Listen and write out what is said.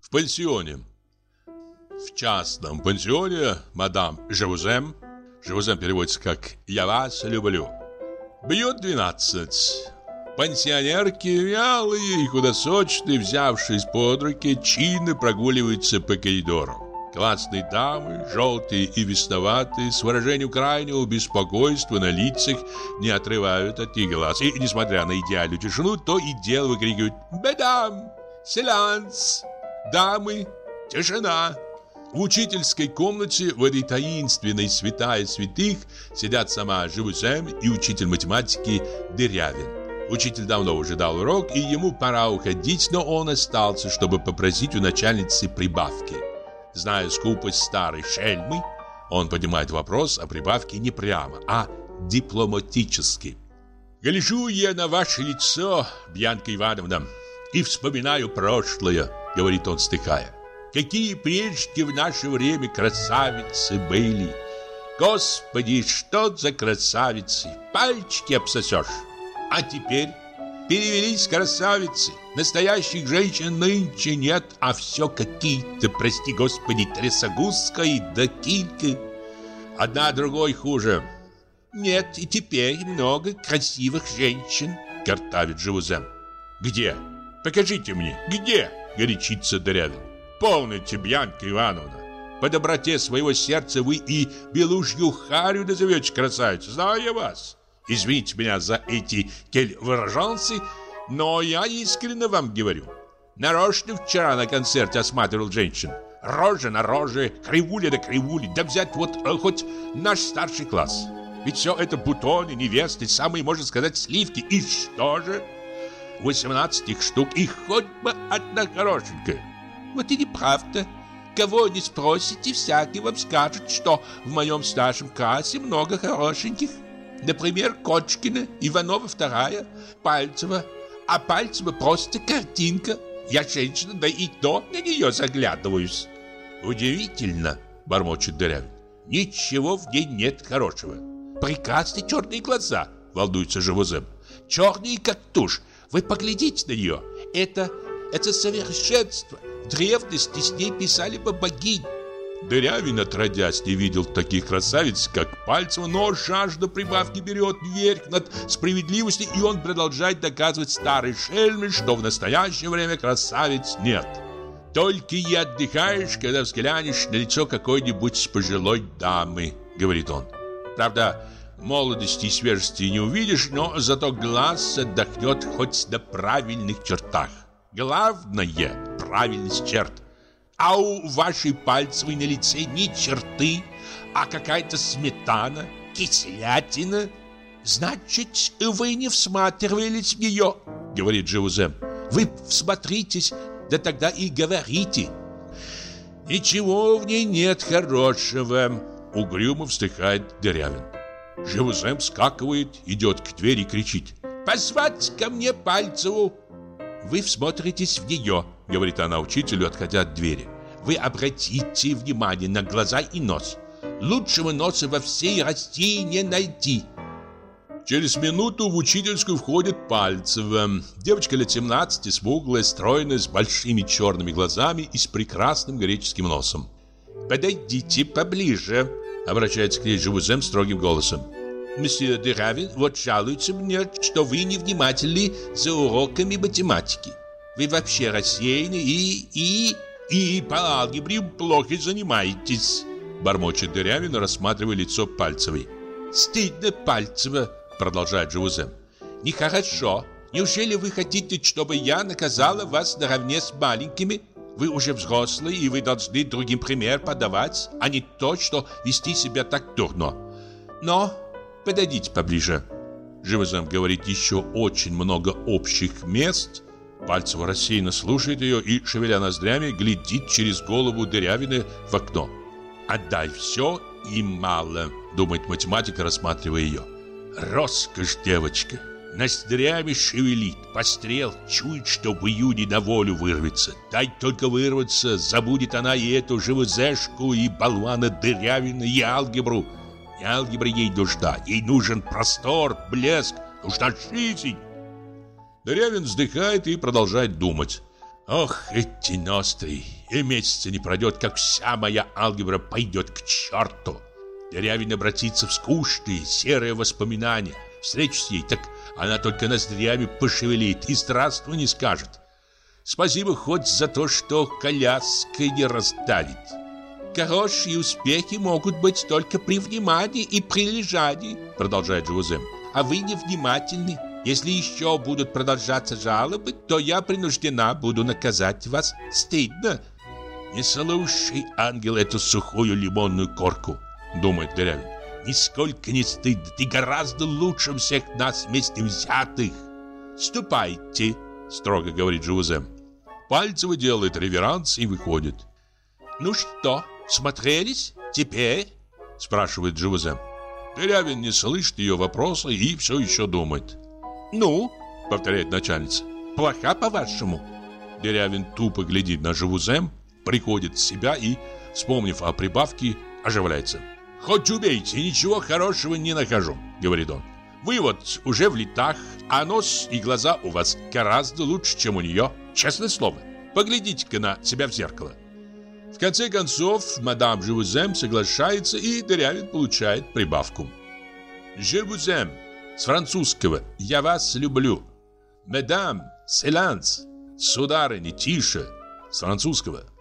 В пансионе. В частном пансионе мадам Живузем, Живузем переводится как «я вас люблю», бьет 12. Пансионерки, вялые и худосочные, взявшись под руки, чинно прогуливаются по коридору. Классные дамы, желтые и весноватые, с выражением крайнего беспокойства на лицах, не отрывают от них глаз. И, несмотря на идеальную тишину, то и дело выкрикивают «Мадам! Силанс! Дамы! Тишина!». В учительской комнате, в этой таинственной святая святых, сидят сама Живузем и учитель математики Дырявин. Учитель давно уже дал урок, и ему пора уходить, но он остался, чтобы попросить у начальницы прибавки. Зная скупость старой шельмы, он поднимает вопрос о прибавке не прямо, а дипломатически. «Гляжу я на ваше лицо, Бьянка Ивановна, и вспоминаю прошлое», — говорит он, вздыхая. «Какие прежде в наше время красавицы были! Господи, что за красавицы! Пальчики обсосешь! А теперь перевелись красавицы. Настоящих женщин нынче нет, а все какие-то, прости господи, трясогузка и да килька. Одна другой хуже. Нет, и теперь много красивых женщин», — картавит Живузем. «Где? Покажите мне, где?» — горячится Дырявин. «Полноте, Бьянка Ивановна. По доброте своего сердца вы и белушью Харю назовете красавицей. Знаю я вас. Извините меня за эти кель-выраженцы, но я искренне вам говорю. Нарочно вчера на концерте осматривал женщин. Рожа на роже, кривуля до кривули, да взять вот хоть наш старший класс. Ведь все это бутоны, невесты, самые, можно сказать, сливки. И что же? 18 их штук, и хоть бы одна хорошенькая. Вот и неправда. Кого не спросите, всякий вам скажет, что в моем старшем классе много хорошеньких. Например, Кочкина, Иванова вторая, Пальцева. А Пальцева просто картинка. Я женщина, да и то на нее заглядываюсь». «Удивительно», — бормочет Дырявин. «Ничего в ней нет хорошего». «Прекрасные черные глаза», — волнуется Живузем. «Черные, как тушь. Вы поглядите на нее. Это совершенство. В древности с ней писали бы богинь». Дырявин, отродясь, не видел таких красавиц, как Пальцева, но жажда прибавки берет верх над справедливостью, и он продолжает доказывать старой шельме, что в настоящее время красавиц нет. «Только и отдыхаешь, когда взглянешь на лицо какой-нибудь пожилой дамы», — говорит он. «Правда, молодости и свежести не увидишь, но зато глаз отдохнет хоть на правильных чертах. Главное — правильность черт. А у вашей Пальцевой на лице не черты, а какая-то сметана, кислятина. Значит, вы не всматривались в нее», — говорит Живузем. «Вы всмотритесь, да тогда и говорите». «Ничего в ней нет хорошего», — угрюмо вздыхает Дырявин. Живузем вскакивает, идет к двери и кричит: «Позвать ко мне Пальцеву!» «Вы всмотритесь в нее», — говорит она учителю, отходя от двери. «Вы обратите внимание на глаза и нос. Лучшего носа во всей России не найти». Через минуту в учительскую входит Пальцева. Девочка лет 17, смуглая, стройная, с большими черными глазами и с прекрасным греческим носом. «Подойдите поближе», — обращается к ней Живузем строгим голосом. «Месье Дырявин вот жалуется мне, что вы невнимательны за уроками математики. Вы вообще рассеяны и по алгебре плохо занимаетесь», — бормочет Дырявин, рассматривая лицо Пальцевой. «Стыдно, Пальцева», — продолжает Живузем. «Нехорошо. Неужели вы хотите, чтобы я наказала вас наравне с маленькими? Вы уже взрослые, и вы должны другим пример подавать, а не то, что вести себя так дурно. Но подойдите поближе». Живузем говорит еще очень много общих мест. Пальцева рассеянно слушает ее и, шевеля ноздрями, глядит через голову Дырявина в окно. «Отдай все и мало», — думает математика, рассматривая ее. «Роскошь девочка. Ноздрями шевелит, пострел, чует, что в июне на волю вырвется. Дай только вырваться, забудет она и эту Живузешку, и болвана Дырявина, и алгебру. Не алгебра ей нужна, ей нужен простор, блеск, нужна жизнь». Дырявин вздыхает и продолжает думать. Ох, эти ностры! И месяца не пройдет, как вся моя алгебра пойдет к черту. Деревень обратится в скучные, серые воспоминания. Встречусь ей, так она только ноздрями пошевелит и здравствуй не скажет. Спасибо хоть за то, что коляской не раздавит. Хорошие успехи могут быть только при внимании и прилежании, продолжает Жозеф. А вы невнимательны. Если еще будут продолжаться жалобы, то я принуждена буду наказать вас. Стыдно. Не слушай, ангел, эту сухую лимонную корку, думает Дырявин. Нисколько не стыдно. Ты гораздо лучше всех нас вместе взятых. Ступайте, строго говорит Жозеф. Пальцева делает реверанс и выходит. Ну что, смотрелись? Теперь? Спрашивает Жозеф. Дырявин не слышит ее вопроса и все еще думает. «Ну?» — повторяет начальница. «Плоха, по-вашему?» Дырявин тупо глядит на Жозеф, приходит в себя и, вспомнив о прибавке, оживляется. «Хоть убейте, ничего хорошего не нахожу», — говорит он. «Вы вот уже в летах, а нос и глаза у вас гораздо лучше, чем у нее. Честное слово. Поглядите-ка на себя в зеркало». В конце концов, мадам Жозеф соглашается, и Дырявин получает прибавку. «Je vous aime». С французского «Я вас люблю». «Мадам, silence». Сударыня, тише. С французского